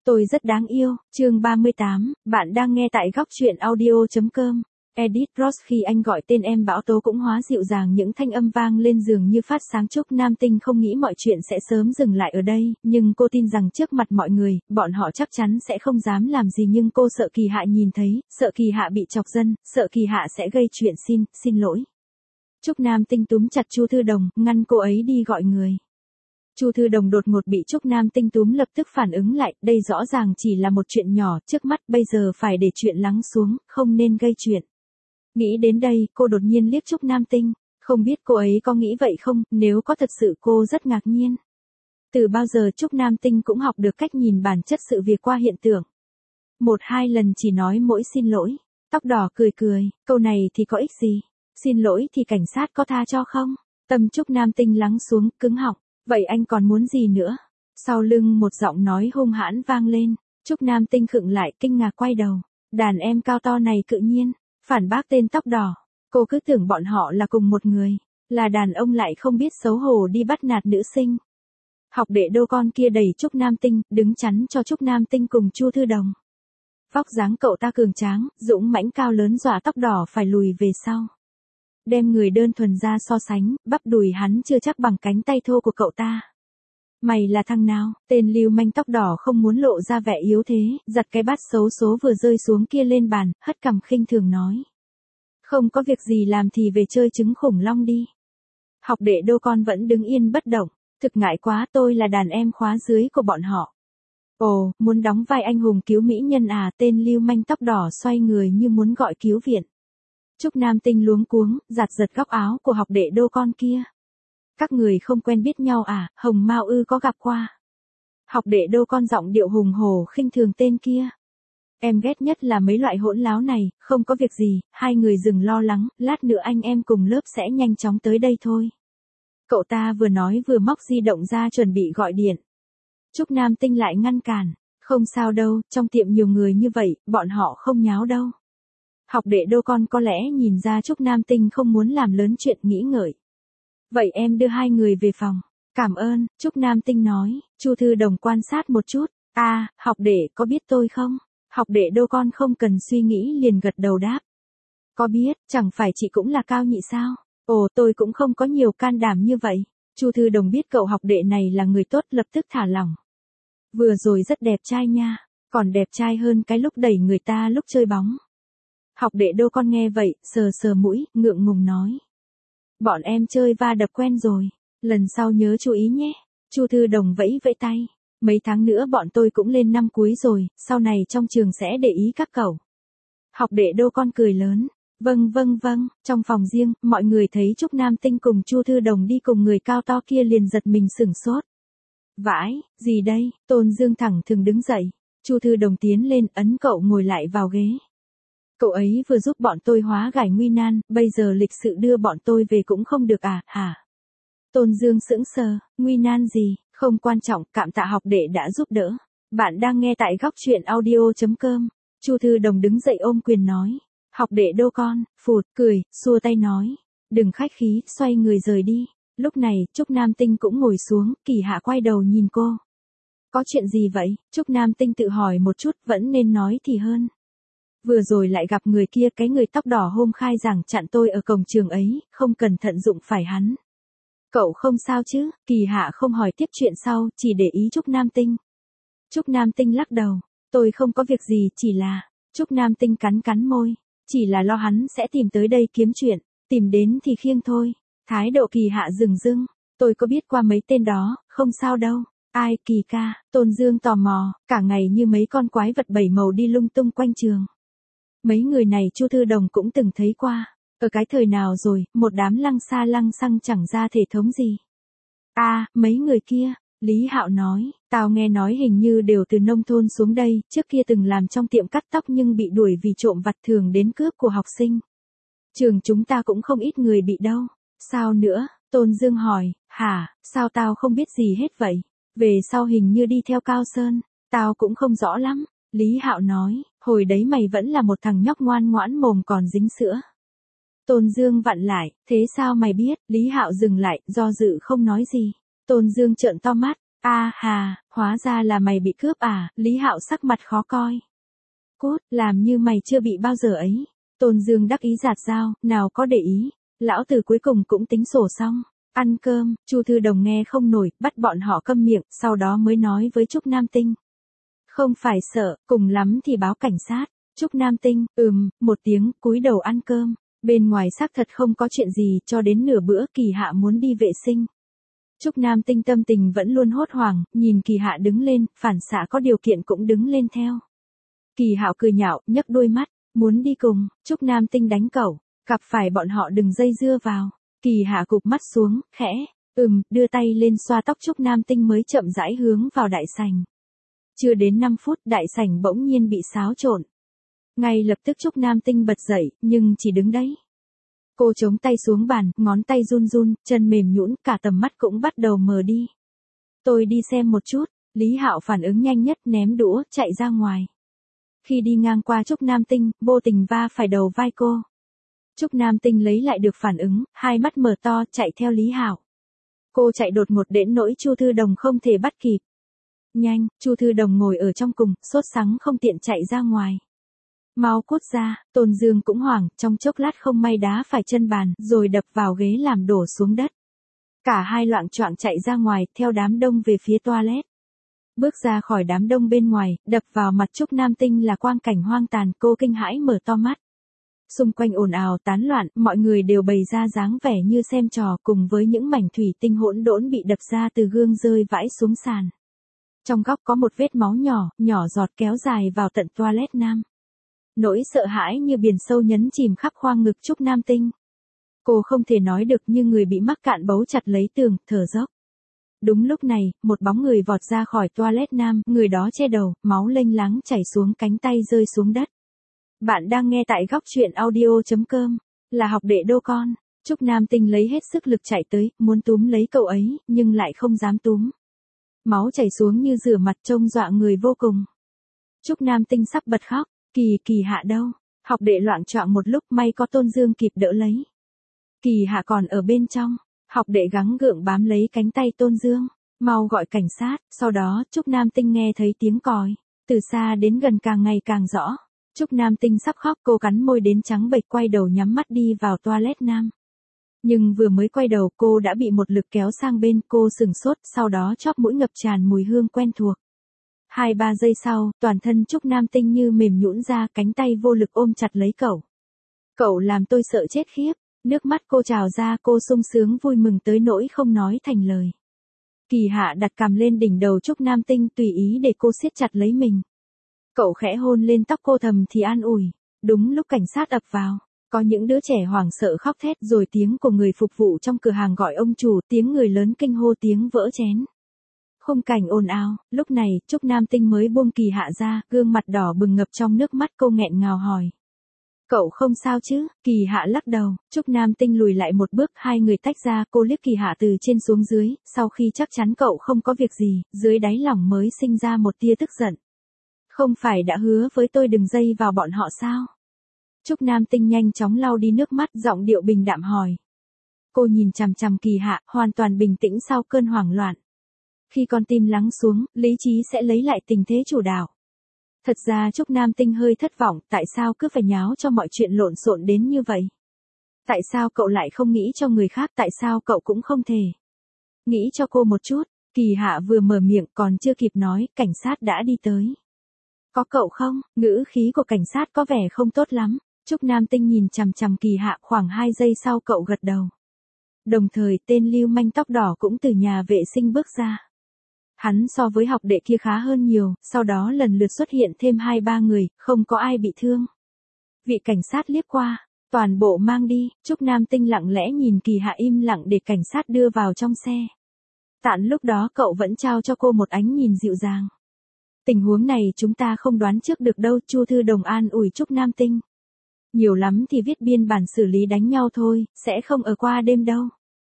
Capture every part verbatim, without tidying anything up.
Tôi rất đáng yêu, chương ba mươi tám, bạn đang nghe tại góc truyện audio.com. Edith Ross khi anh gọi tên em Bão Tố cũng hóa dịu dàng những thanh âm vang lên giường như phát sáng. Trúc Nam Tinh không nghĩ mọi chuyện sẽ sớm dừng lại ở đây, nhưng cô tin rằng trước mặt mọi người, bọn họ chắc chắn sẽ không dám làm gì, nhưng cô sợ Kỳ Hạ nhìn thấy, sợ Kỳ Hạ bị chọc dân, sợ Kỳ Hạ sẽ gây chuyện xin, xin lỗi. Trúc Nam Tinh túm chặt Chu Thư Đồng, ngăn cô ấy đi gọi người. Chu Thư Đồng đột ngột bị Trúc Nam Tinh túm lập tức phản ứng lại, đây rõ ràng chỉ là một chuyện nhỏ trước mắt, bây giờ phải để chuyện lắng xuống, không nên gây chuyện. Nghĩ đến đây, cô đột nhiên liếc Trúc Nam Tinh, không biết cô ấy có nghĩ vậy không, nếu có thật sự cô rất ngạc nhiên. Từ bao giờ Trúc Nam Tinh cũng học được cách nhìn bản chất sự việc qua hiện tượng. Một hai lần chỉ nói mỗi xin lỗi, tóc đỏ cười cười, câu này thì có ích gì, xin lỗi thì cảnh sát có tha cho không? Tâm Trúc Nam Tinh lắng xuống, cứng họng. Vậy anh còn muốn gì nữa? Sau lưng một giọng nói hung hãn vang lên, Trúc Nam Tinh khựng lại kinh ngạc quay đầu, đàn em cao to này cự nhiên, phản bác tên tóc đỏ, cô cứ tưởng bọn họ là cùng một người, là đàn ông lại không biết xấu hổ đi bắt nạt nữ sinh. Học đệ Đô con kia đẩy Trúc Nam Tinh, đứng chắn cho Trúc Nam Tinh cùng Chu Thư Đồng. Vóc dáng cậu ta cường tráng, dũng mãnh cao lớn dọa tóc đỏ phải lùi về sau. Đem người đơn thuần ra so sánh, bắp đùi hắn chưa chắc bằng cánh tay thô của cậu ta. Mày là thằng nào? Tên lưu manh tóc đỏ không muốn lộ ra vẻ yếu thế, giật cái bát xấu số vừa rơi xuống kia lên bàn, hất cằm khinh thường nói. Không có việc gì làm thì về chơi trứng khủng long đi. Học đệ Đô con vẫn đứng yên bất động, thực ngại quá, tôi là đàn em khóa dưới của bọn họ. Ồ, muốn đóng vai anh hùng cứu mỹ nhân à? Tên lưu manh tóc đỏ xoay người như muốn gọi cứu viện. Trúc Nam Tinh luống cuống, giặt giật góc áo của học đệ Đô con kia. Các người không quen biết nhau à? Hồng Mao ư có gặp qua. Học đệ Đô con giọng điệu hùng hổ khinh thường tên kia. Em ghét nhất là mấy loại hỗn láo này, không có việc gì, hai người đừng lo lắng, lát nữa anh em cùng lớp sẽ nhanh chóng tới đây thôi. Cậu ta vừa nói vừa móc di động ra chuẩn bị gọi điện. Trúc Nam Tinh lại ngăn cản, không sao đâu, trong tiệm nhiều người như vậy, bọn họ không nháo đâu. Học đệ Đô con có lẽ nhìn ra Trúc Nam Tinh không muốn làm lớn chuyện, nghĩ ngợi. Vậy em đưa hai người về phòng. Cảm ơn, Trúc Nam Tinh nói. Chu Thư Đồng quan sát một chút. À, học đệ có biết tôi không? Học đệ Đô con không cần suy nghĩ liền gật đầu đáp. Có biết, chẳng phải chị cũng là Cao Nhị sao? Ồ, tôi cũng không có nhiều can đảm như vậy. Chu Thư Đồng biết cậu học đệ này là người tốt, lập tức thả lỏng. Vừa rồi rất đẹp trai nha, còn đẹp trai hơn cái lúc đẩy người ta lúc chơi bóng. Học đệ Đô con nghe vậy, sờ sờ mũi, ngượng ngùng nói. Bọn em chơi va đập quen rồi, lần sau nhớ chú ý nhé. Chu Thư Đồng vẫy vẫy tay. Mấy tháng nữa bọn tôi cũng lên năm cuối rồi, sau này trong trường sẽ để ý các cậu. Học đệ Đô con cười lớn. Vâng vâng vâng, trong phòng riêng, mọi người thấy Trúc Nam Tinh cùng Chu Thư Đồng đi cùng người cao to kia liền giật mình sửng sốt. Vãi, gì đây? Tôn Dương thẳng thừng đứng dậy. Chu Thư Đồng tiến lên ấn cậu ngồi lại vào ghế. Cậu ấy vừa giúp bọn tôi hóa giải nguy nan, bây giờ lịch sự đưa bọn tôi về cũng không được à, hả? Tôn Dương sững sờ, nguy nan gì, không quan trọng, cảm tạ học đệ đã giúp đỡ. Bạn đang nghe tại góc truyện audio.com. Chu Thư Đồng đứng dậy ôm quyền nói. Học đệ Đô con, phụt, cười, xua tay nói. Đừng khách khí, xoay người rời đi. Lúc này, Trúc Nam Tinh cũng ngồi xuống, Kỳ Hạ quay đầu nhìn cô. Có chuyện gì vậy? Trúc Nam Tinh tự hỏi một chút, vẫn nên nói thì hơn. Vừa rồi lại gặp người kia, cái người tóc đỏ hôm khai giảng chặn tôi ở cổng trường ấy, không cẩn thận đụng phải hắn. Cậu không sao chứ? Kỳ Hạ không hỏi tiếp chuyện sau, chỉ để ý Trúc Nam Tinh. Trúc Nam Tinh lắc đầu. Tôi không có việc gì, chỉ là... Trúc Nam Tinh cắn cắn môi. Chỉ là lo hắn sẽ tìm tới đây kiếm chuyện, tìm đến thì khiêng thôi. Thái độ Kỳ Hạ dừng dưng. Tôi có biết qua mấy tên đó, không sao đâu. Ai? Kỳ ca? Tôn Dương tò mò, cả ngày như mấy con quái vật bảy màu đi lung tung quanh trường. Mấy người này Chu Thư Đồng cũng từng thấy qua. Ở cái thời nào rồi, một đám lăng xa lăng xăng chẳng ra thể thống gì. À, mấy người kia, Lý Hạo nói, tao nghe nói hình như đều từ nông thôn xuống đây, trước kia từng làm trong tiệm cắt tóc nhưng bị đuổi vì trộm vặt thường đến cướp của học sinh. Trường chúng ta cũng không ít người bị đâu. Sao nữa? Tôn Dương hỏi, hả, sao tao không biết gì hết vậy? Về sau hình như đi theo Cao Sơn, tao cũng không rõ lắm. Lý Hạo nói, hồi đấy mày vẫn là một thằng nhóc ngoan ngoãn mồm còn dính sữa. Tôn Dương vặn lại, thế sao mày biết? Lý Hạo dừng lại, do dự không nói gì. Tôn Dương trợn to mắt, A hà, hóa ra là mày bị cướp à, Lý Hạo sắc mặt khó coi. Cút, làm như mày chưa bị bao giờ ấy. Tôn Dương đắc ý giạt dao, nào có để ý. Lão tử cuối cùng cũng tính sổ xong. Ăn cơm, Chu Thư Đồng nghe không nổi, bắt bọn họ câm miệng, sau đó mới nói với Trúc Nam Tinh. Không phải sợ, cùng lắm thì báo cảnh sát. Trúc Nam Tinh, ừm, một tiếng, cúi đầu ăn cơm. Bên ngoài xác thật không có chuyện gì, cho đến nửa bữa Kỳ Hạ muốn đi vệ sinh. Trúc Nam Tinh tâm tình vẫn luôn hốt hoảng, nhìn Kỳ Hạ đứng lên, phản xạ có điều kiện cũng đứng lên theo. Kỳ Hạo cười nhạo, nhấc đôi mắt, muốn đi cùng. Trúc Nam Tinh đánh cẩu, gặp phải bọn họ đừng dây dưa vào. Kỳ Hạ cụp mắt xuống, khẽ, ừm, đưa tay lên xoa tóc Trúc Nam Tinh mới chậm rãi hướng vào đại sảnh. Chưa đến năm phút, đại sảnh bỗng nhiên bị xáo trộn. Ngay lập tức Trúc Nam Tinh bật dậy, nhưng chỉ đứng đấy. Cô chống tay xuống bàn, ngón tay run run, chân mềm nhũn, cả tầm mắt cũng bắt đầu mờ đi. Tôi đi xem một chút. Lý Hạo phản ứng nhanh nhất, ném đũa, chạy ra ngoài. Khi đi ngang qua Trúc Nam Tinh, vô tình va phải đầu vai cô. Trúc Nam Tinh lấy lại được phản ứng, hai mắt mở to, chạy theo Lý Hạo. Cô chạy đột ngột đến nỗi Chu Thư Đồng không thể bắt kịp. Nhanh, Chu Thư Đồng ngồi ở trong cùng, sốt sắng không tiện chạy ra ngoài. Mau cút ra, Tôn Dương cũng hoảng, trong chốc lát không may đá phải chân bàn, rồi đập vào ghế làm đổ xuống đất. Cả hai loạng choạng chạy ra ngoài, theo đám đông về phía toilet. Bước ra khỏi đám đông bên ngoài, đập vào mặt Trúc Nam Tinh là quang cảnh hoang tàn, cô kinh hãi mở to mắt. Xung quanh ồn ào tán loạn, mọi người đều bày ra dáng vẻ như xem trò, cùng với những mảnh thủy tinh hỗn độn bị đập ra từ gương rơi vãi xuống sàn. Trong góc có một vết máu nhỏ, nhỏ giọt kéo dài vào tận toilet nam. Nỗi sợ hãi như biển sâu nhấn chìm khắp khoang ngực Trúc Nam Tinh. Cô không thể nói được như người bị mắc cạn bấu chặt lấy tường, thở dốc. Đúng lúc này, một bóng người vọt ra khỏi toilet nam, người đó che đầu, máu lênh láng chảy xuống cánh tay rơi xuống đất. Bạn đang nghe tại góc truyện audio chấm com, là học đệ đô con. Trúc Nam Tinh lấy hết sức lực chạy tới, muốn túm lấy cậu ấy, nhưng lại không dám túm. Máu chảy xuống như rửa mặt trông dọa người vô cùng. Trúc Nam Tinh sắp bật khóc, Kỳ Kỳ Hạ đâu? Học đệ loạng choạng một lúc, may có Tôn Dương kịp đỡ lấy. Kỳ Hạ còn ở bên trong. Học đệ gắng gượng bám lấy cánh tay Tôn Dương, mau gọi cảnh sát. Sau đó, Trúc Nam Tinh nghe thấy tiếng còi, từ xa đến gần càng ngày càng rõ. Trúc Nam Tinh sắp khóc, cô cắn môi đến trắng bệch, quay đầu nhắm mắt đi vào toilet nam. Nhưng vừa mới quay đầu, cô đã bị một lực kéo sang bên, cô sừng sốt, sau đó chóp mũi ngập tràn mùi hương quen thuộc. Hai ba giây sau, toàn thân Trúc Nam Tinh như mềm nhũn ra, cánh tay vô lực ôm chặt lấy cậu. Cậu làm tôi sợ chết khiếp. Nước mắt cô trào ra, cô sung sướng vui mừng tới nỗi không nói thành lời. Kỳ Hạ đặt cằm lên đỉnh đầu Trúc Nam Tinh, tùy ý để cô siết chặt lấy mình. Cậu khẽ hôn lên tóc cô, thầm thì an ủi. Đúng lúc cảnh sát ập vào, có những đứa trẻ hoảng sợ khóc thét, rồi tiếng của người phục vụ trong cửa hàng gọi ông chủ, tiếng người lớn kinh hô, tiếng vỡ chén. Khung cảnh ồn ào, lúc này, Trúc Nam Tinh mới buông Kỳ Hạ ra, gương mặt đỏ bừng ngập trong nước mắt, cô nghẹn ngào hỏi. Cậu không sao chứ? Kỳ Hạ lắc đầu. Trúc Nam Tinh lùi lại một bước, hai người tách ra, cô liếc Kỳ Hạ từ trên xuống dưới, sau khi chắc chắn cậu không có việc gì, dưới đáy lòng mới sinh ra một tia tức giận. Không phải đã hứa với tôi đừng dây vào bọn họ sao? Trúc Nam Tinh nhanh chóng lau đi nước mắt, giọng điệu bình đạm hỏi. Cô nhìn chằm chằm Kỳ Hạ, hoàn toàn bình tĩnh sau cơn hoảng loạn. Khi con tim lắng xuống, lý trí sẽ lấy lại tình thế chủ đạo. Thật ra Trúc Nam Tinh hơi thất vọng, tại sao cứ phải nháo cho mọi chuyện lộn xộn đến như vậy? Tại sao cậu lại không nghĩ cho người khác, tại sao cậu cũng không thể nghĩ cho cô một chút? Kỳ Hạ vừa mở miệng còn chưa kịp nói, cảnh sát đã đi tới. Có cậu không? Ngữ khí của cảnh sát có vẻ không tốt lắm. Trúc Nam Tinh nhìn chằm chằm Kỳ Hạ, khoảng hai giây sau cậu gật đầu. Đồng thời tên lưu manh tóc đỏ cũng từ nhà vệ sinh bước ra. Hắn so với học đệ kia khá hơn nhiều, sau đó lần lượt xuất hiện thêm hai ba người, không có ai bị thương. Vị cảnh sát liếc qua, toàn bộ mang đi. Trúc Nam Tinh lặng lẽ nhìn Kỳ Hạ im lặng để cảnh sát đưa vào trong xe. Tạn lúc đó cậu vẫn trao cho cô một ánh nhìn dịu dàng. Tình huống này chúng ta không đoán trước được đâu, Chu Thư Đồng an ủi Trúc Nam Tinh. Nhiều lắm thì viết biên bản xử lý đánh nhau thôi, sẽ không ở qua đêm đâu.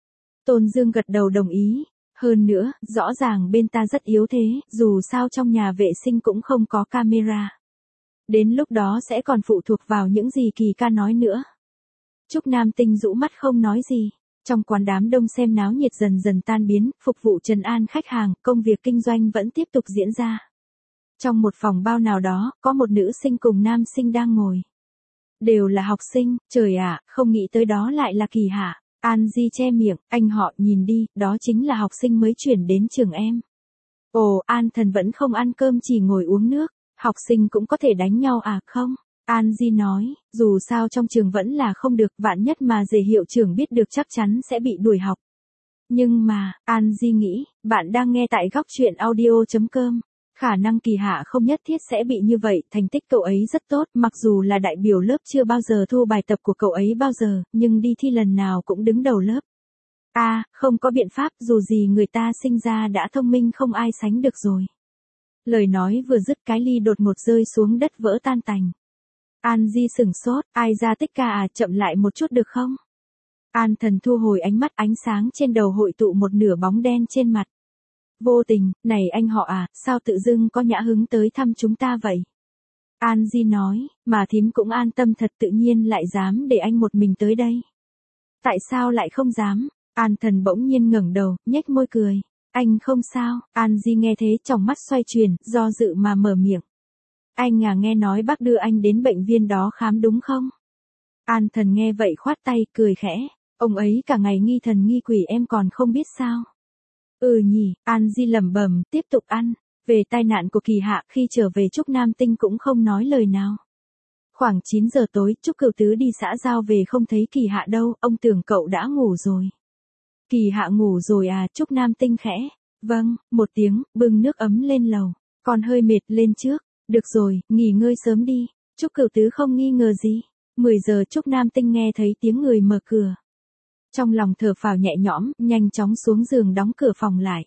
Tôn Dương gật đầu đồng ý. Hơn nữa, rõ ràng bên ta rất yếu thế, dù sao trong nhà vệ sinh cũng không có camera. Đến lúc đó sẽ còn phụ thuộc vào những gì Kỳ ca nói nữa. Trúc Nam Tinh rũ mắt không nói gì. Trong quán đám đông xem náo nhiệt dần dần tan biến, phục vụ trấn an khách hàng, công việc kinh doanh vẫn tiếp tục diễn ra. Trong một phòng bao nào đó, có một nữ sinh cùng nam sinh đang ngồi. Đều là học sinh, trời ạ, không nghĩ tới đó lại là Kỳ Hạ. An Di che miệng, anh họ nhìn đi, đó chính là học sinh mới chuyển đến trường em. Ồ, An Thần vẫn không ăn cơm chỉ ngồi uống nước, học sinh cũng có thể đánh nhau à không? An Di nói, dù sao trong trường vẫn là không được, vạn nhất mà dề hiệu trưởng biết được chắc chắn sẽ bị đuổi học. Nhưng mà, An Di nghĩ, bạn đang nghe tại góc chuyện audio.com. Khả năng Kỳ Hạ không nhất thiết sẽ bị như vậy, thành tích cậu ấy rất tốt, mặc dù là đại biểu lớp chưa bao giờ thua bài tập của cậu ấy bao giờ, nhưng đi thi lần nào cũng đứng đầu lớp. À, không có biện pháp, dù gì người ta sinh ra đã thông minh không ai sánh được rồi. Lời nói vừa dứt cái ly đột ngột rơi xuống đất vỡ tan tành. An Di sửng sốt, ai ra tích ca à, chậm lại một chút được không? An Thần thu hồi ánh mắt, ánh sáng trên đầu hội tụ một nửa bóng đen trên mặt. Vô tình, này anh họ à, sao tự dưng có nhã hứng tới thăm chúng ta vậy? An Di nói, mà thím cũng an tâm thật, tự nhiên lại dám để anh một mình tới đây. Tại sao lại không dám? An Thần bỗng nhiên ngẩng đầu, nhếch môi cười. Anh không sao, An Di nghe thế trong mắt xoay chuyển, do dự mà mở miệng. Anh à, nghe nói bác đưa anh đến bệnh viện đó khám đúng không? An Thần nghe vậy khoát tay, cười khẽ. Ông ấy cả ngày nghi thần nghi quỷ em còn không biết sao? Ừ nhỉ, An Di lẩm bẩm, tiếp tục ăn. Về tai nạn của Kỳ Hạ, khi trở về Trúc Nam Tinh cũng không nói lời nào. Khoảng chín giờ tối, Trúc Cửu Tứ đi xã giao về không thấy Kỳ Hạ đâu, ông tưởng cậu đã ngủ rồi. Kỳ Hạ ngủ rồi à, Trúc Nam Tinh khẽ. Vâng, một tiếng, bưng nước ấm lên lầu. Còn hơi mệt, lên trước. Được rồi, nghỉ ngơi sớm đi. Trúc Cửu Tứ không nghi ngờ gì. mười giờ Trúc Nam Tinh nghe thấy tiếng người mở cửa. Trong lòng thở phào nhẹ nhõm, nhanh chóng xuống giường đóng cửa phòng lại.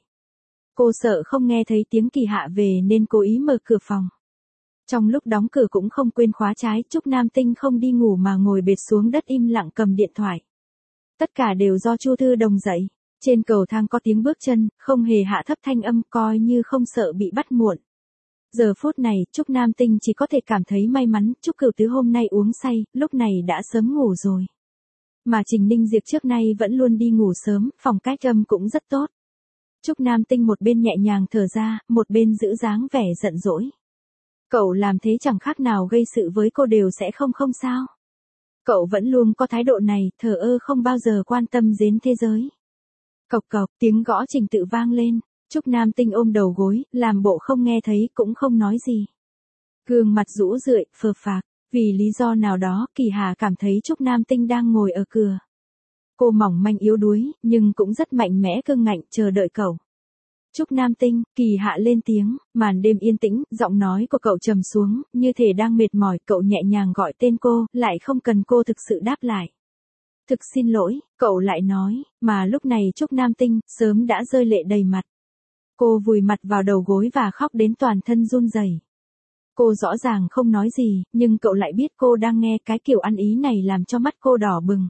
Cô sợ không nghe thấy tiếng Kỳ Hạ về nên cố ý mở cửa phòng. Trong lúc đóng cửa cũng không quên khóa trái, Trúc Nam Tinh không đi ngủ mà ngồi bệt xuống đất im lặng cầm điện thoại. Tất cả đều do Chu Thư Đồng dậy. Trên cầu thang có tiếng bước chân, không hề hạ thấp thanh âm, coi như không sợ bị bắt muộn. Giờ phút này, Trúc Nam Tinh chỉ có thể cảm thấy may mắn, Trúc Cửu Tứ hôm nay uống say, lúc này đã sớm ngủ rồi. Mà Trình Ninh Diệp trước nay vẫn luôn đi ngủ sớm, phong cách âm cũng rất tốt. Trúc Nam Tinh một bên nhẹ nhàng thở ra, một bên giữ dáng vẻ giận dỗi. Cậu làm thế chẳng khác nào gây sự với cô đều sẽ không không sao. Cậu vẫn luôn có thái độ này, thờ ơ không bao giờ quan tâm đến thế giới. Cộc cộc, tiếng gõ trình tự vang lên. Trúc Nam Tinh ôm đầu gối, làm bộ không nghe thấy cũng không nói gì. Gương mặt rũ rượi, phờ phạc. Vì lý do nào đó, Kỳ Hà cảm thấy Trúc Nam Tinh đang ngồi ở cửa. Cô mỏng manh yếu đuối, nhưng cũng rất mạnh mẽ cương ngạnh, chờ đợi cậu. Trúc Nam Tinh, Kỳ Hạ lên tiếng, màn đêm yên tĩnh, giọng nói của cậu trầm xuống, như thể đang mệt mỏi, cậu nhẹ nhàng gọi tên cô, lại không cần cô thực sự đáp lại. Thực xin lỗi, cậu lại nói, mà lúc này Trúc Nam Tinh, sớm đã rơi lệ đầy mặt. Cô vùi mặt vào đầu gối và khóc đến toàn thân run rẩy. Cô rõ ràng không nói gì, nhưng cậu lại biết cô đang nghe cái kiểu ăn ý này làm cho mắt cô đỏ bừng.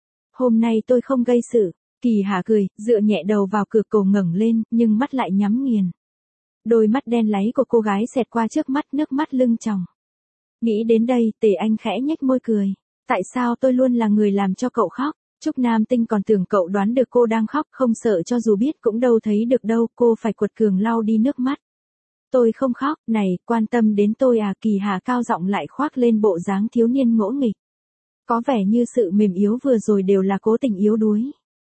Hôm nay tôi không gây sự. Kỳ Hà cười, dựa nhẹ đầu vào cửa, cổ ngẩng lên, nhưng mắt lại nhắm nghiền. Đôi mắt đen láy của cô gái xẹt qua trước mắt, nước mắt lưng tròng. Nghĩ đến đây, Tề Anh khẽ nhếch môi cười. Tại sao tôi luôn là người làm cho cậu khóc? Trúc Nam Tinh còn tưởng cậu đoán được cô đang khóc, không sợ cho dù biết cũng đâu thấy được đâu, cô phải quật cường lau đi nước mắt. Tôi không khóc, này, quan tâm đến tôi à? Kỳ Hà cao giọng lại khoác lên bộ dáng thiếu niên ngỗ nghịch. Có vẻ như sự mềm yếu vừa rồi đều là cố tình yếu đuối.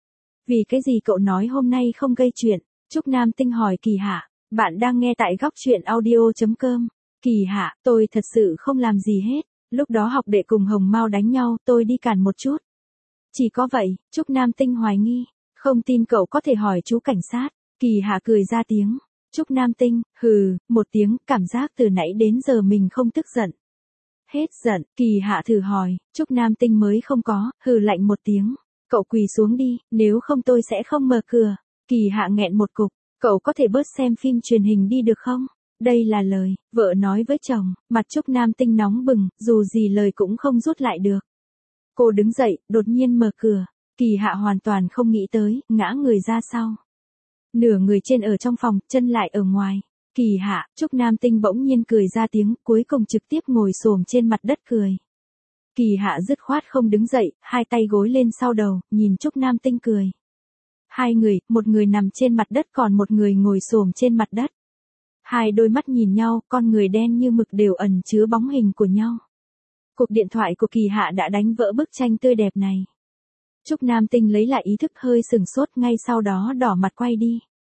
Vì cái gì cậu nói hôm nay không gây chuyện? Trúc Nam Tinh hỏi Kỳ Hạ. Bạn đang nghe tại góc chuyện audio.com. Kỳ Hạ, tôi thật sự không làm gì hết. Lúc đó học đệ cùng Hồng Mao đánh nhau, tôi đi cản một chút. Chỉ có vậy, Trúc Nam Tinh hoài nghi. Không tin cậu có thể hỏi chú cảnh sát. Kỳ Hạ cười ra tiếng. Trúc Nam Tinh, hừ, một tiếng, cảm giác từ nãy đến giờ mình không tức giận. Hết giận, Kỳ Hạ thử hỏi, Trúc Nam Tinh mới không có, hừ lạnh một tiếng. Cậu quỳ xuống đi, nếu không tôi sẽ không mở cửa. Kỳ Hạ nghẹn một cục, cậu có thể bớt xem phim truyền hình đi được không? Đây là lời, vợ nói với chồng, mặt Trúc Nam Tinh nóng bừng, dù gì lời cũng không rút lại được. Cô đứng dậy, đột nhiên mở cửa, Kỳ Hạ hoàn toàn không nghĩ tới, ngã người ra sau. Nửa người trên ở trong phòng, chân lại ở ngoài. Kỳ Hạ, Trúc Nam Tinh bỗng nhiên cười ra tiếng, cuối cùng trực tiếp ngồi xổm trên mặt đất cười. Kỳ Hạ dứt khoát không đứng dậy, hai tay gối lên sau đầu, nhìn Trúc Nam Tinh cười. Hai người, một người nằm trên mặt đất còn một người ngồi xổm trên mặt đất. Hai đôi mắt nhìn nhau, con người đen như mực đều ẩn chứa bóng hình của nhau. Cuộc điện thoại của Kỳ Hạ đã đánh vỡ bức tranh tươi đẹp này. Trúc Nam Tinh lấy lại ý thức hơi sừng sốt, ngay sau đó đỏ mặt quay đi.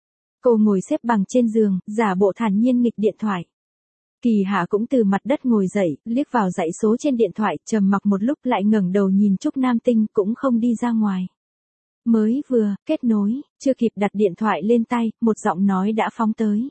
Cô ngồi xếp bằng trên giường, giả bộ thản nhiên nghịch điện thoại. Kỳ Hạ cũng từ mặt đất ngồi dậy, liếc vào dãy số trên điện thoại, trầm mặc một lúc lại ngẩng đầu nhìn Trúc Nam Tinh, cũng không đi ra ngoài. Mới vừa kết nối, chưa kịp đặt điện thoại lên tay, một giọng nói đã phóng tới.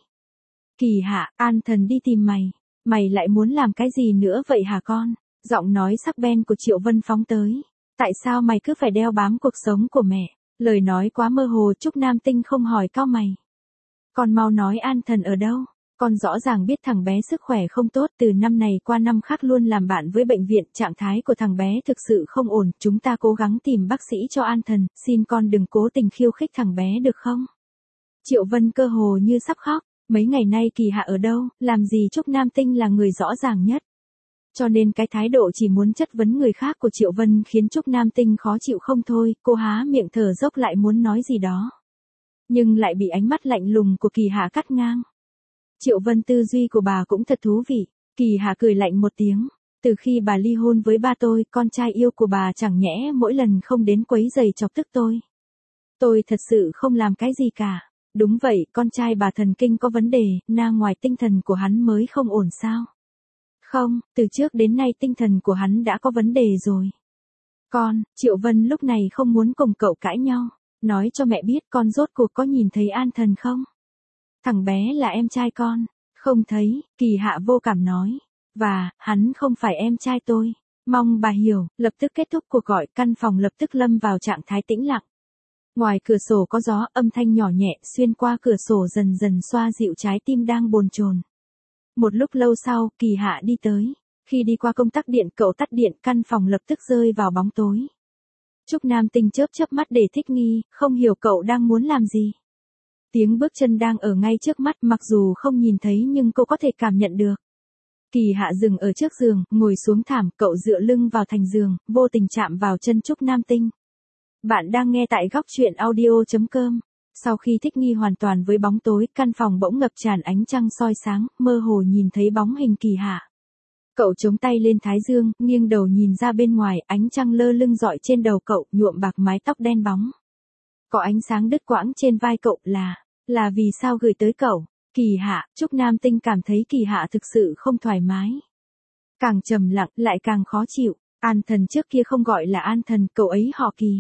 Kỳ Hạ, An Thần đi tìm mày. Mày lại muốn làm cái gì nữa vậy hả con? Giọng nói sắc bén của Triệu Vân phóng tới. Tại sao mày cứ phải đeo bám cuộc sống của mẹ? Lời nói quá mơ hồ, Trúc Nam Tinh không hỏi cau mày. Con mau nói An Thần ở đâu? Con rõ ràng biết thằng bé sức khỏe không tốt, từ năm này qua năm khác luôn làm bạn với bệnh viện, trạng thái của thằng bé thực sự không ổn, chúng ta cố gắng tìm bác sĩ cho An Thần, xin con đừng cố tình khiêu khích thằng bé được không? Triệu Vân cơ hồ như sắp khóc, mấy ngày nay Kỳ Hạ ở đâu, làm gì Trúc Nam Tinh là người rõ ràng nhất. Cho nên cái thái độ chỉ muốn chất vấn người khác của Triệu Vân khiến Trúc Nam Tinh khó chịu không thôi, cô há miệng thở dốc lại muốn nói gì đó. Nhưng lại bị ánh mắt lạnh lùng của Kỳ Hạ cắt ngang. Triệu Vân tư duy của bà cũng thật thú vị. Kỳ Hạ cười lạnh một tiếng. Từ khi bà ly hôn với ba tôi, con trai yêu của bà chẳng nhẽ mỗi lần không đến quấy giày chọc tức tôi. Tôi thật sự không làm cái gì cả. Đúng vậy, con trai bà thần kinh có vấn đề, na ngoài tinh thần của hắn mới không ổn sao? Không, từ trước đến nay tinh thần của hắn đã có vấn đề rồi. Con, Triệu Vân lúc này không muốn cùng cậu cãi nhau. Nói cho mẹ biết con rốt cuộc có nhìn thấy An Thần không? Thằng bé là em trai con. Không thấy, Kỳ Hạ vô cảm nói. Và, hắn không phải em trai tôi. Mong bà hiểu, lập tức kết thúc cuộc gọi, căn phòng lập tức lâm vào trạng thái tĩnh lặng. Ngoài cửa sổ có gió, âm thanh nhỏ nhẹ, xuyên qua cửa sổ dần dần xoa dịu trái tim đang bồn chồn. Một lúc lâu sau, Kỳ Hạ đi tới. Khi đi qua công tắc điện, cậu tắt điện, căn phòng lập tức rơi vào bóng tối. Trúc Nam Tinh chớp chớp mắt để thích nghi, không hiểu cậu đang muốn làm gì. Tiếng bước chân đang ở ngay trước mắt, mặc dù không nhìn thấy nhưng cô có thể cảm nhận được. Kỳ Hạ dừng ở trước giường, ngồi xuống thảm, cậu dựa lưng vào thành giường, vô tình chạm vào chân Trúc Nam Tinh. Bạn đang nghe tại góc truyện audio chấm com. Sau khi thích nghi hoàn toàn với bóng tối, căn phòng bỗng ngập tràn ánh trăng soi sáng, mơ hồ nhìn thấy bóng hình Kỳ Hạ. Cậu chống tay lên thái dương, nghiêng đầu nhìn ra bên ngoài, ánh trăng lơ lưng rọi trên đầu cậu, nhuộm bạc mái tóc đen bóng. Có ánh sáng đứt quãng trên vai cậu là, là vì sao gửi tới cậu? Kỳ Hạ, Trúc Nam Tinh cảm thấy Kỳ Hạ thực sự không thoải mái. Càng trầm lặng, lại càng khó chịu. An Thần trước kia không gọi là An Thần, cậu ấy họ Kỳ.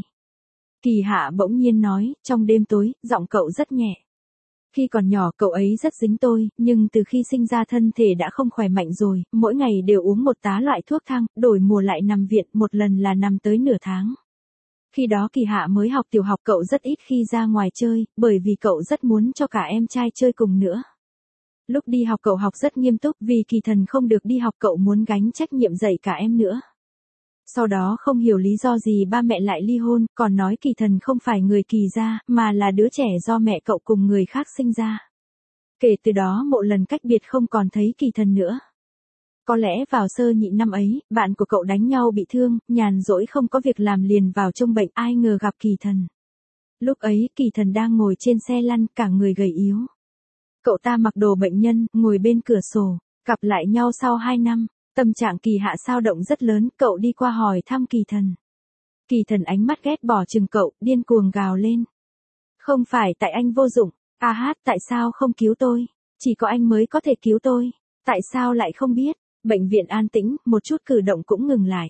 Kỳ Hạ bỗng nhiên nói, trong đêm tối, giọng cậu rất nhẹ. Khi còn nhỏ cậu ấy rất dính tôi, nhưng từ khi sinh ra thân thể đã không khỏe mạnh rồi, mỗi ngày đều uống một tá loại thuốc thang, đổi mùa lại nằm viện, một lần là nằm tới nửa tháng. Khi đó Kỳ Hạ mới học tiểu học, cậu rất ít khi ra ngoài chơi, bởi vì cậu rất muốn cho cả em trai chơi cùng nữa. Lúc đi học cậu học rất nghiêm túc, vì Kỳ Thần không được đi học cậu muốn gánh trách nhiệm dạy cả em nữa. Sau đó không hiểu lý do gì ba mẹ lại ly hôn, còn nói Kỳ Thần không phải người Kỳ gia, mà là đứa trẻ do mẹ cậu cùng người khác sinh ra. Kể từ đó mỗi lần cách biệt không còn thấy Kỳ Thần nữa. Có lẽ vào sơ nhị năm ấy, bạn của cậu đánh nhau bị thương, nhàn rỗi không có việc làm liền vào trông bệnh, ai ngờ gặp Kỳ Thần. Lúc ấy Kỳ Thần đang ngồi trên xe lăn, cả người gầy yếu. Cậu ta mặc đồ bệnh nhân, ngồi bên cửa sổ, gặp lại nhau sau hai năm. Tâm trạng Kỳ Hạ xao động rất lớn, cậu đi qua hỏi thăm Kỳ Thần. Kỳ Thần ánh mắt ghét bỏ chừng cậu, điên cuồng gào lên. Không phải tại anh vô dụng, à hát, tại sao không cứu tôi? Chỉ có anh mới có thể cứu tôi, tại sao lại không biết? Bệnh viện an tĩnh, một chút cử động cũng ngừng lại.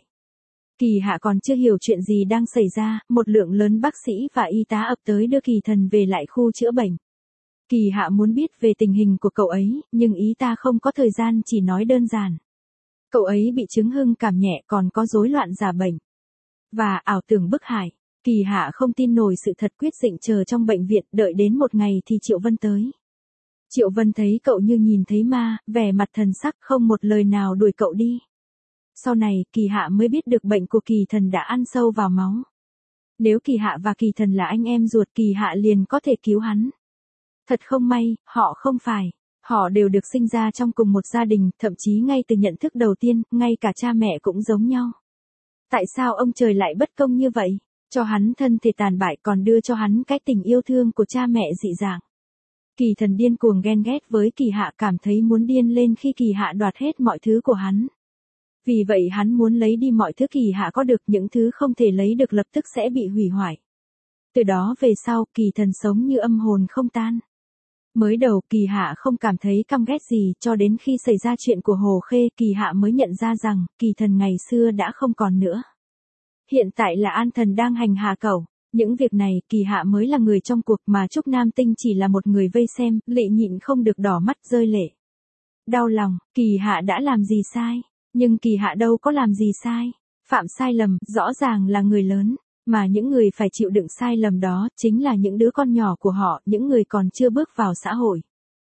Kỳ Hạ còn chưa hiểu chuyện gì đang xảy ra, một lượng lớn bác sĩ và y tá ập tới đưa Kỳ Thần về lại khu chữa bệnh. Kỳ Hạ muốn biết về tình hình của cậu ấy, nhưng y tá không có thời gian, chỉ nói đơn giản. Cậu ấy bị chứng hưng cảm nhẹ, còn có rối loạn giả bệnh. Và ảo tưởng bức hại. Kỳ Hạ không tin nổi sự thật, quyết định chờ trong bệnh viện, đợi đến một ngày thì Triệu Vân tới. Triệu Vân thấy cậu như nhìn thấy ma, vẻ mặt thần sắc, không một lời nào đuổi cậu đi. Sau này, Kỳ Hạ mới biết được bệnh của Kỳ Thần đã ăn sâu vào máu. Nếu Kỳ Hạ và Kỳ Thần là anh em ruột, Kỳ Hạ liền có thể cứu hắn. Thật không may, họ không phải. Họ đều được sinh ra trong cùng một gia đình, thậm chí ngay từ nhận thức đầu tiên, ngay cả cha mẹ cũng giống nhau. Tại sao ông trời lại bất công như vậy? Cho hắn thân thể tàn bại còn đưa cho hắn cái tình yêu thương của cha mẹ dị dạng. Kỳ Thần điên cuồng ghen ghét với Kỳ Hạ, cảm thấy muốn điên lên khi Kỳ Hạ đoạt hết mọi thứ của hắn. Vì vậy hắn muốn lấy đi mọi thứ Kỳ Hạ có được, những thứ không thể lấy được lập tức sẽ bị hủy hoại. Từ đó về sau, Kỳ Thần sống như âm hồn không tan. Mới đầu Kỳ Hạ không cảm thấy căm ghét gì, cho đến khi xảy ra chuyện của Hồ Khê, Kỳ Hạ mới nhận ra rằng, Kỳ Thần ngày xưa đã không còn nữa. Hiện tại là An Thần đang hành hạ cậu. Những việc này, Kỳ Hạ mới là người trong cuộc mà Trúc Nam Tinh chỉ là một người vây xem, Lệ nhịn không được đỏ mắt rơi lệ. Đau lòng, Kỳ Hạ đã làm gì sai? Nhưng Kỳ Hạ đâu có làm gì sai. Phạm sai lầm, rõ ràng là người lớn. Mà những người phải chịu đựng sai lầm đó, chính là những đứa con nhỏ của họ, những người còn chưa bước vào xã hội.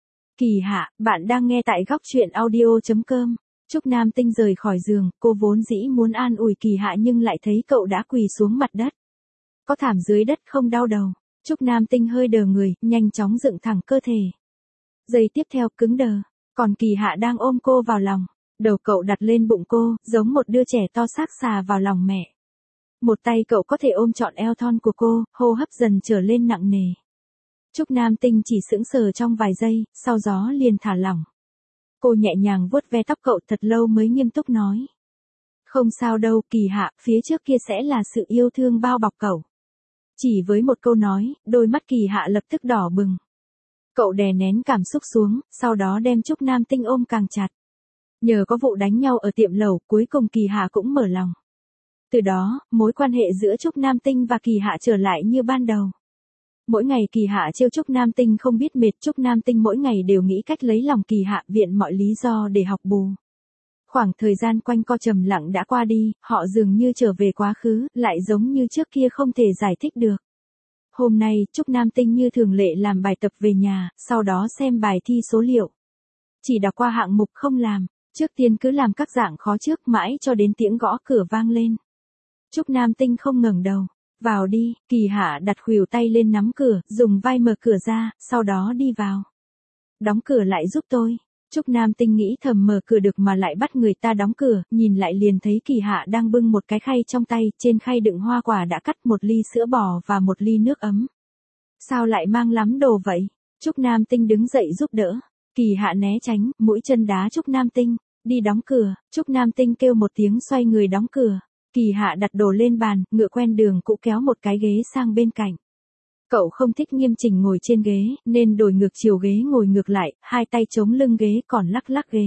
Kỳ Hạ, bạn đang nghe tại góc truyện audio chấm com. Trúc Nam Tinh rời khỏi giường, cô vốn dĩ muốn an ủi Kỳ Hạ nhưng lại thấy cậu đã quỳ xuống mặt đất. Có thảm dưới đất không đau đầu. Trúc Nam Tinh hơi đờ người, nhanh chóng dựng thẳng cơ thể. Giây tiếp theo cứng đờ, còn Kỳ Hạ đang ôm cô vào lòng. Đầu cậu đặt lên bụng cô, giống một đứa trẻ to xác xà vào lòng mẹ. Một tay cậu có thể ôm trọn eo thon của cô, hô hấp dần trở lên nặng nề. Trúc Nam Tinh chỉ sững sờ trong vài giây, sau đó liền thả lỏng. Cô nhẹ nhàng vuốt ve tóc cậu thật lâu mới nghiêm túc nói. Không sao đâu Kỳ Hạ, phía trước kia sẽ là sự yêu thương bao bọc cậu. Chỉ với một câu nói, đôi mắt Kỳ Hạ lập tức đỏ bừng. Cậu đè nén cảm xúc xuống, sau đó đem Trúc Nam Tinh ôm càng chặt. Nhờ có vụ đánh nhau ở tiệm lẩu, cuối cùng Kỳ Hạ cũng mở lòng. Từ đó, mối quan hệ giữa Trúc Nam Tinh và Kỳ Hạ trở lại như ban đầu. Mỗi ngày Kỳ Hạ trêu Trúc Nam Tinh không biết mệt, Trúc Nam Tinh mỗi ngày đều nghĩ cách lấy lòng Kỳ Hạ, viện mọi lý do để học bù. Khoảng thời gian quanh co trầm lặng đã qua đi, họ dường như trở về quá khứ, lại giống như trước kia không thể giải thích được. Hôm nay, Trúc Nam Tinh như thường lệ làm bài tập về nhà, sau đó xem bài thi số liệu. Chỉ đọc qua hạng mục không làm, trước tiên cứ làm các dạng khó trước mãi cho đến tiếng gõ cửa vang lên. Trúc Nam Tinh không ngẩng đầu. Vào đi, Kỳ Hạ đặt khuỷu tay lên nắm cửa, dùng vai mở cửa ra, sau đó đi vào. Đóng cửa lại giúp tôi. Trúc Nam Tinh nghĩ thầm mở cửa được mà lại bắt người ta đóng cửa, nhìn lại liền thấy Kỳ Hạ đang bưng một cái khay trong tay, trên khay đựng hoa quả đã cắt, một ly sữa bò và một ly nước ấm. Sao lại mang lắm đồ vậy? Trúc Nam Tinh đứng dậy giúp đỡ. Kỳ Hạ né tránh, mũi chân đá Trúc Nam Tinh. Đi đóng cửa. Trúc Nam Tinh kêu một tiếng xoay người đóng cửa. Kỳ Hạ đặt đồ lên bàn, ngựa quen đường cũ kéo một cái ghế sang bên cạnh. Cậu không thích nghiêm chỉnh ngồi trên ghế, nên đổi ngược chiều ghế ngồi ngược lại, hai tay chống lưng ghế còn lắc lắc ghế.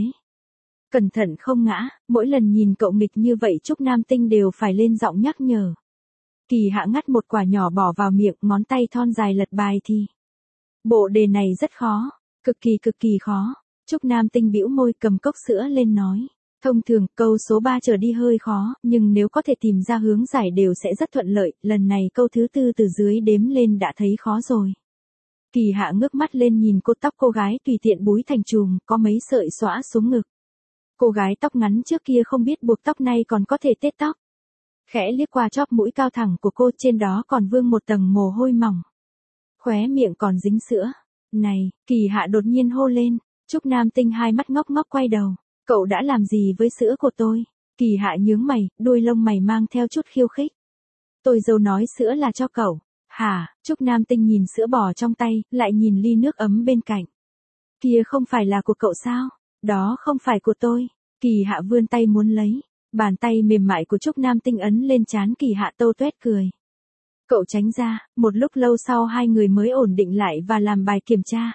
Cẩn thận không ngã, mỗi lần nhìn cậu nghịch như vậy Trúc Nam Tinh đều phải lên giọng nhắc nhở. Kỳ Hạ ngắt một quả nhỏ bỏ vào miệng, ngón tay thon dài lật bài thi. Bộ đề này rất khó, cực kỳ cực kỳ khó. Trúc Nam Tinh bĩu môi cầm cốc sữa lên nói. Thông thường, câu số ba trở đi hơi khó, nhưng nếu có thể tìm ra hướng giải đều sẽ rất thuận lợi, lần này câu thứ tư từ dưới đếm lên đã thấy khó rồi. Kỳ Hạ ngước mắt lên nhìn cô, tóc cô gái tùy tiện búi thành chùm, có mấy sợi xõa xuống ngực. Cô gái tóc ngắn trước kia không biết buộc tóc nay còn có thể tết tóc. Khẽ liếc qua chóp mũi cao thẳng của cô, trên đó còn vương một tầng mồ hôi mỏng. Khóe miệng còn dính sữa. Này, Kỳ Hạ đột nhiên hô lên. Trúc Nam Tinh hai mắt ngốc ngốc quay đầu. Cậu đã làm gì với sữa của tôi? Kỳ Hạ nhướng mày, đuôi lông mày mang theo chút khiêu khích. Tôi dâu nói sữa là cho cậu. Hả? Trúc Nam Tinh nhìn sữa bò trong tay, lại nhìn ly nước ấm bên cạnh. Kia không phải là của cậu sao? Đó không phải của tôi. Kỳ Hạ vươn tay muốn lấy. Bàn tay mềm mại của Trúc Nam Tinh ấn lên trán Kỳ Hạ, tâu tuét cười. Cậu tránh ra, một lúc lâu sau hai người mới ổn định lại và làm bài kiểm tra.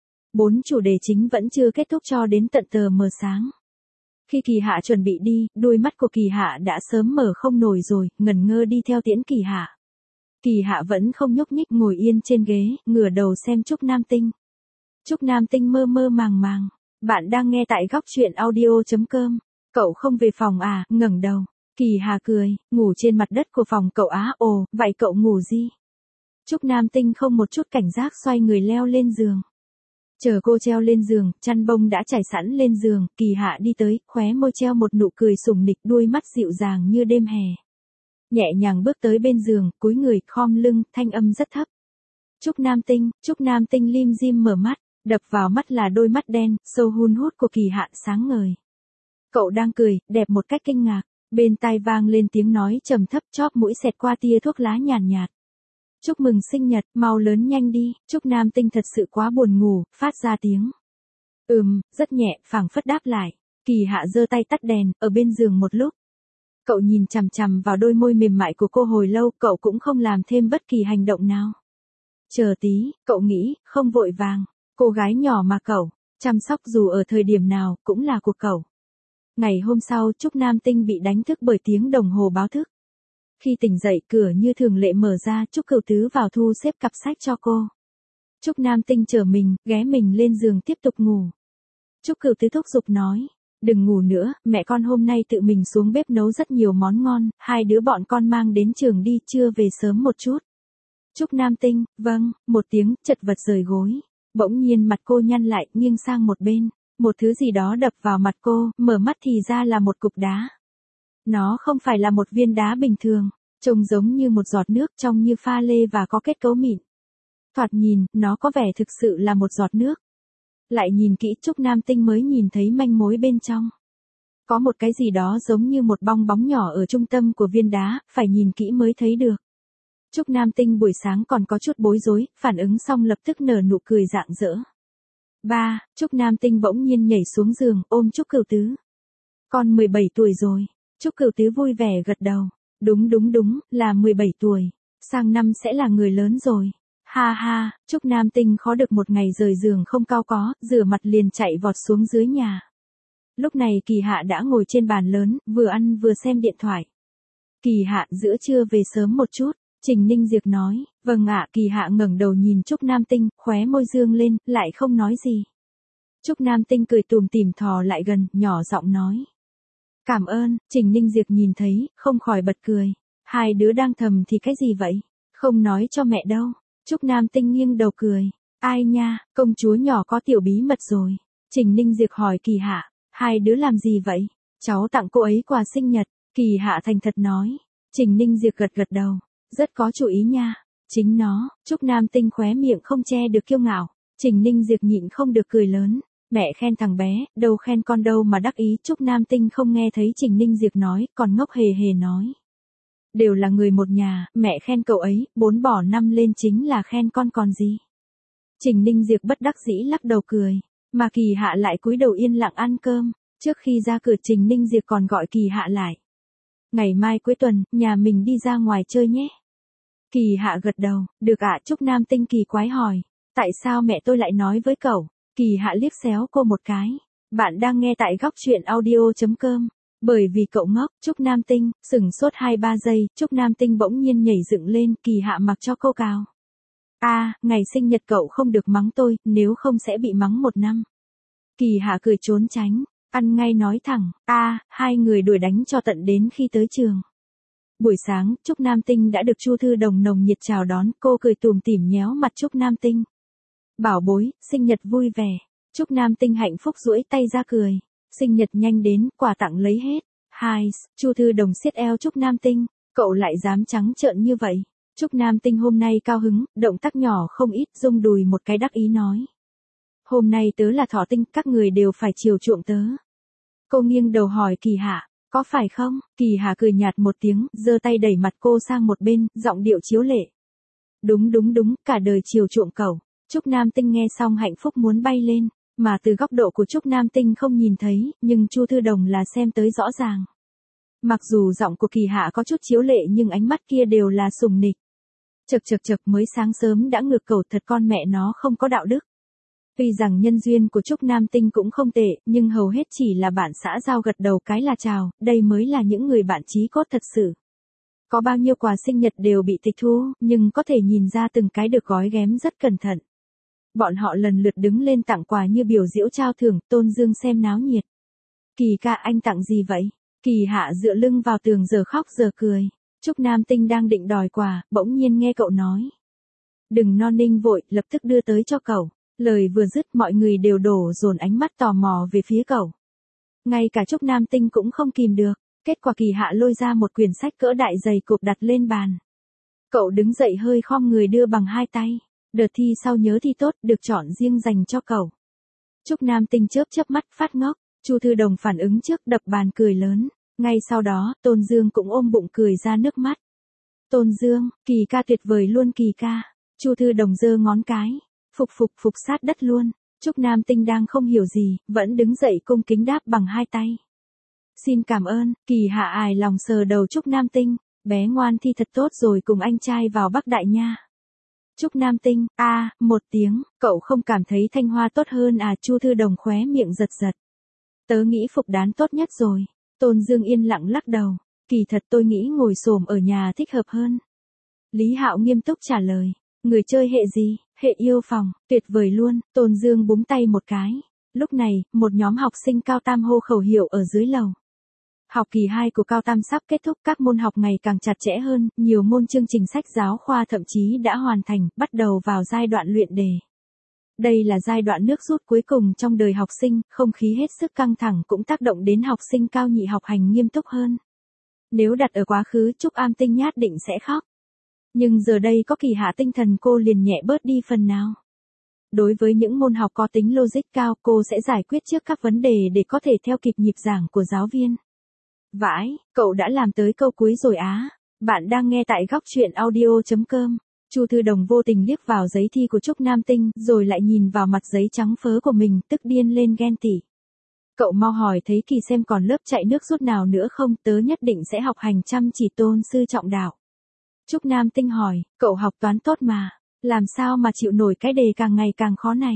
Bốn chủ đề chính vẫn chưa kết thúc cho đến tận tờ mờ sáng. Khi Kỳ Hạ chuẩn bị đi, đôi mắt của Kỳ Hạ đã sớm mở không nổi rồi, ngẩn ngơ đi theo tiễn Kỳ Hạ. Kỳ Hạ vẫn không nhúc nhích, ngồi yên trên ghế, ngửa đầu xem Trúc Nam Tinh. Trúc Nam Tinh mơ mơ màng màng. Bạn đang nghe tại góc truyện audio chấm com. Cậu không về phòng à? Ngẩng đầu. Kỳ Hạ cười, ngủ trên mặt đất của phòng cậu á. Ồ, vậy cậu ngủ gì? Trúc Nam Tinh không một chút cảnh giác xoay người leo lên giường. Chờ cô treo lên giường, chăn bông đã trải sẵn lên giường, Kỳ Hạ đi tới, khóe môi treo một nụ cười sủng nịch, đuôi mắt dịu dàng như đêm hè. Nhẹ nhàng bước tới bên giường, cúi người, khom lưng, thanh âm rất thấp. Trúc Nam Tinh. Trúc Nam Tinh lim dim mở mắt, đập vào mắt là đôi mắt đen, sâu hun hút của Kỳ Hạ sáng ngời. Cậu đang cười, đẹp một cách kinh ngạc. Bên tai vang lên tiếng nói trầm thấp, chóp mũi xẹt qua tia thuốc lá nhàn nhạt, nhạt. Chúc mừng sinh nhật, mau lớn nhanh đi. Trúc Nam Tinh thật sự quá buồn ngủ, phát ra tiếng. Ừm, rất nhẹ, phảng phất đáp lại. Kỳ Hạ giơ tay tắt đèn, ở bên giường một lúc. Cậu nhìn chằm chằm vào đôi môi mềm mại của cô hồi lâu, cậu cũng không làm thêm bất kỳ hành động nào. Chờ tí, cậu nghĩ, không vội vàng. Cô gái nhỏ mà cậu, chăm sóc dù ở thời điểm nào, cũng là của cậu. Ngày hôm sau, Trúc Nam Tinh bị đánh thức bởi tiếng đồng hồ báo thức. Khi tỉnh dậy, cửa như thường lệ mở ra, Trúc Cửu Tứ vào thu xếp cặp sách cho cô. Trúc Nam Tinh trở mình, ghé mình lên giường tiếp tục ngủ. Trúc Cửu Tứ thúc giục nói, đừng ngủ nữa, mẹ con hôm nay tự mình xuống bếp nấu rất nhiều món ngon, hai đứa bọn con mang đến trường đi, trưa về sớm một chút. Trúc Nam Tinh, vâng, một tiếng, chật vật rời gối. Bỗng nhiên mặt cô nhăn lại, nghiêng sang một bên. Một thứ gì đó đập vào mặt cô, mở mắt thì ra là một cục đá. Nó không phải là một viên đá bình thường, trông giống như một giọt nước, trong như pha lê và có kết cấu mịn. Thoạt nhìn, nó có vẻ thực sự là một giọt nước. Lại nhìn kỹ, Trúc Nam Tinh mới nhìn thấy manh mối bên trong. Có một cái gì đó giống như một bong bóng nhỏ ở trung tâm của viên đá, phải nhìn kỹ mới thấy được. Trúc Nam Tinh buổi sáng còn có chút bối rối, phản ứng xong lập tức nở nụ cười rạng rỡ. Ba, Trúc Nam Tinh bỗng nhiên nhảy xuống giường, ôm Trúc Cửu Tứ. Con mười bảy tuổi rồi. Trúc Cửu Tứ vui vẻ gật đầu. Đúng đúng đúng, là mười bảy tuổi. Sang năm sẽ là người lớn rồi. Ha ha, Trúc Nam Tinh khó được một ngày rời giường không cao có, rửa mặt liền chạy vọt xuống dưới nhà. Lúc này Kỳ Hạ đã ngồi trên bàn lớn, vừa ăn vừa xem điện thoại. Kỳ Hạ, giữa trưa về sớm một chút. Trình Ninh Diệp nói, vâng ạ. Kỳ Hạ ngẩng đầu nhìn Trúc Nam Tinh, khóe môi dương lên, lại không nói gì. Trúc Nam Tinh cười tùm tìm thò lại gần, nhỏ giọng nói. Cảm ơn. Trình Ninh Diệp nhìn thấy, không khỏi bật cười. Hai đứa đang thầm thì cái gì vậy? Không nói cho mẹ đâu. Trúc Nam Tinh nghiêng đầu cười. Ai nha, công chúa nhỏ có tiểu bí mật rồi. Trình Ninh Diệp hỏi Kỳ Hạ, hai đứa làm gì vậy? Cháu tặng cô ấy quà sinh nhật. Kỳ Hạ thành thật nói. Trình Ninh Diệp gật gật đầu. Rất có chủ ý nha. Chính nó. Trúc Nam Tinh khóe miệng không che được kiêu ngạo. Trình Ninh Diệp nhịn không được cười lớn. Mẹ khen thằng bé, đâu khen con đâu mà đắc ý. Trúc Nam Tinh không nghe thấy Trình Ninh Diệp nói, còn ngốc hề hề nói. Đều là người một nhà, mẹ khen cậu ấy, bốn bỏ năm lên chính là khen con còn gì. Trình Ninh Diệp bất đắc dĩ lắc đầu cười, mà Kỳ Hạ lại cúi đầu yên lặng ăn cơm. Trước khi ra cửa Trình Ninh Diệp còn gọi Kỳ Hạ lại. Ngày mai cuối tuần, nhà mình đi ra ngoài chơi nhé. Kỳ Hạ gật đầu, được ạ. Trúc Nam Tinh kỳ quái hỏi, tại sao mẹ tôi lại nói với cậu? Kỳ Hạ liếc xéo cô một cái. Bạn đang nghe tại góc truyện audio chấm com. Bởi vì cậu ngốc. Trúc Nam Tinh, sửng sốt hai ba giây, Trúc Nam Tinh bỗng nhiên nhảy dựng lên, Kỳ Hạ mặc cho cô cào. A, à, ngày sinh nhật cậu không được mắng tôi, nếu không sẽ bị mắng một năm. Kỳ Hạ cười trốn tránh, ăn ngay nói thẳng. A, à, hai người đuổi đánh cho tận đến khi tới trường. Buổi sáng, Trúc Nam Tinh đã được Chu Thư Đồng nồng nhiệt chào đón, cô cười tủm tỉm nhéo mặt Trúc Nam Tinh. Bảo bối, sinh nhật vui vẻ. Trúc Nam Tinh hạnh phúc duỗi tay ra cười. Sinh nhật nhanh đến, quà tặng lấy hết. Hai, Chu Thư Đồng siết eo Trúc Nam Tinh, cậu lại dám trắng trợn như vậy. Trúc Nam Tinh hôm nay cao hứng, động tác nhỏ không ít, rung đùi một cái đắc ý nói. Hôm nay tớ là thỏ tinh, các người đều phải chiều chuộng tớ. Cô nghiêng đầu hỏi Kỳ Hạ, có phải không? Kỳ Hạ cười nhạt một tiếng, giơ tay đẩy mặt cô sang một bên, giọng điệu chiếu lệ. Đúng đúng đúng, cả đời chiều chuộng cậu. Trúc Nam Tinh nghe xong hạnh phúc muốn bay lên, mà từ góc độ của Trúc Nam Tinh không nhìn thấy, nhưng Chu Thư Đồng là xem tới rõ ràng. Mặc dù giọng của Kỳ Hạ có chút chiếu lệ nhưng ánh mắt kia đều là sùng nịch. Chật chật chật, mới sáng sớm đã ngược cầu, thật con mẹ nó không có đạo đức. Tuy rằng nhân duyên của Trúc Nam Tinh cũng không tệ, nhưng hầu hết chỉ là bạn xã giao gật đầu cái là chào, đây mới là những người bạn chí cốt thật sự. Có bao nhiêu quà sinh nhật đều bị tịch thu, nhưng có thể nhìn ra từng cái được gói ghém rất cẩn thận. Bọn họ lần lượt đứng lên tặng quà như biểu diễu trao thưởng, Tôn Dương xem náo nhiệt. Kỳ ca, anh tặng gì vậy? Kỳ Hạ dựa lưng vào tường giờ khóc giờ cười. Trúc Nam Tinh đang định đòi quà, bỗng nhiên nghe cậu nói. Đừng non ninh vội, lập tức đưa tới cho cậu. Lời vừa dứt mọi người đều đổ dồn ánh mắt tò mò về phía cậu. Ngay cả Trúc Nam Tinh cũng không kìm được. Kết quả Kỳ Hạ lôi ra một quyển sách cỡ đại dày cộp đặt lên bàn. Cậu đứng dậy hơi khom người đưa bằng hai tay. Đợt thi sau nhớ thi tốt, được chọn riêng dành cho cậu. Trúc Nam Tinh chớp chớp mắt phát ngốc. Chu Thư Đồng phản ứng trước, đập bàn cười lớn. Ngay sau đó, Tôn Dương cũng ôm bụng cười ra nước mắt. Tôn Dương, Kỳ ca tuyệt vời luôn Kỳ ca. Chu Thư Đồng giơ ngón cái. Phục phục phục sát đất luôn. Trúc Nam Tinh đang không hiểu gì, vẫn đứng dậy cung kính đáp bằng hai tay. Xin cảm ơn, Kỳ Hạ ải lòng sờ đầu Trúc Nam Tinh. Bé ngoan thi thật tốt rồi cùng anh trai vào Bắc Đại nha. Trúc Nam Tinh, a à, một tiếng, cậu không cảm thấy Thanh Hoa tốt hơn à? Chu Thư Đồng khóe miệng giật giật. Tớ nghĩ Phục Đán tốt nhất rồi. Tôn Dương yên lặng lắc đầu. Kỳ thật tôi nghĩ ngồi xổm ở nhà thích hợp hơn. Lý Hạo nghiêm túc trả lời. Người chơi hệ gì? Hệ yêu phòng, tuyệt vời luôn. Tôn Dương búng tay một cái. Lúc này, một nhóm học sinh cao tam hô khẩu hiệu ở dưới lầu. Học kỳ hai của cao tam sắp kết thúc, các môn học ngày càng chặt chẽ hơn, nhiều môn chương trình sách giáo khoa thậm chí đã hoàn thành, bắt đầu vào giai đoạn luyện đề. Đây là giai đoạn nước rút cuối cùng trong đời học sinh, không khí hết sức căng thẳng cũng tác động đến học sinh cao nhị học hành nghiêm túc hơn. Nếu đặt ở quá khứ Trúc Am Tinh nhất định sẽ khóc. Nhưng giờ đây có Kỳ Hạ tinh thần cô liền nhẹ bớt đi phần nào. Đối với những môn học có tính logic cao, cô sẽ giải quyết trước các vấn đề để có thể theo kịp nhịp giảng của giáo viên. Vãi, cậu đã làm tới câu cuối rồi á. Bạn đang nghe tại góc truyện audio chấm com. Chu Thư Đồng vô tình liếc vào giấy thi của Trúc Nam Tinh, rồi lại nhìn vào mặt giấy trắng phớ của mình, tức điên lên ghen tị. Cậu mau hỏi thấy Kỳ xem còn lớp chạy nước rút nào nữa không, tớ nhất định sẽ học hành chăm chỉ tôn sư trọng đạo. Trúc Nam Tinh hỏi, cậu học toán tốt mà, làm sao mà chịu nổi cái đề càng ngày càng khó này.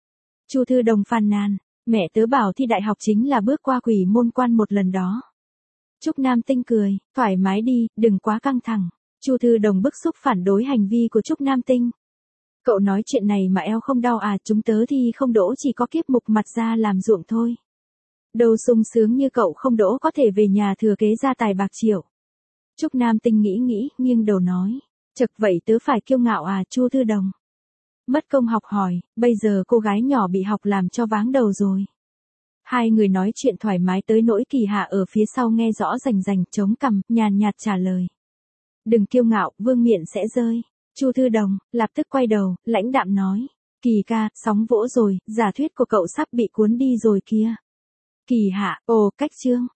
Chu Thư Đồng phàn nàn, mẹ tớ bảo thi đại học chính là bước qua quỷ môn quan một lần đó. Trúc Nam Tinh cười, thoải mái đi, đừng quá căng thẳng. Chu Thư Đồng bức xúc phản đối hành vi của Trúc Nam Tinh. Cậu nói chuyện này mà eo không đau à? Chúng tớ thì không đỗ chỉ có kiếp mục mặt ra làm ruộng thôi. Đâu sung sướng như cậu không đỗ có thể về nhà thừa kế gia tài bạc triệu. Trúc Nam Tinh nghĩ nghĩ, nghiêng đầu nói. Chật vậy tớ phải kiêu ngạo à? Chu Thư Đồng mất công học hỏi, bây giờ cô gái nhỏ bị học làm cho váng đầu rồi. Hai người nói chuyện thoải mái tới nỗi Kỳ Hạ ở phía sau nghe rõ rành rành, chống cằm, nhàn nhạt trả lời. Đừng kiêu ngạo, vương miện sẽ rơi. Chu Thư Đồng lập tức quay đầu, lãnh đạm nói. Kỳ ca, sóng vỗ rồi, giả thuyết của cậu sắp bị cuốn đi rồi kia. Kỳ Hạ, ồ, cách chương.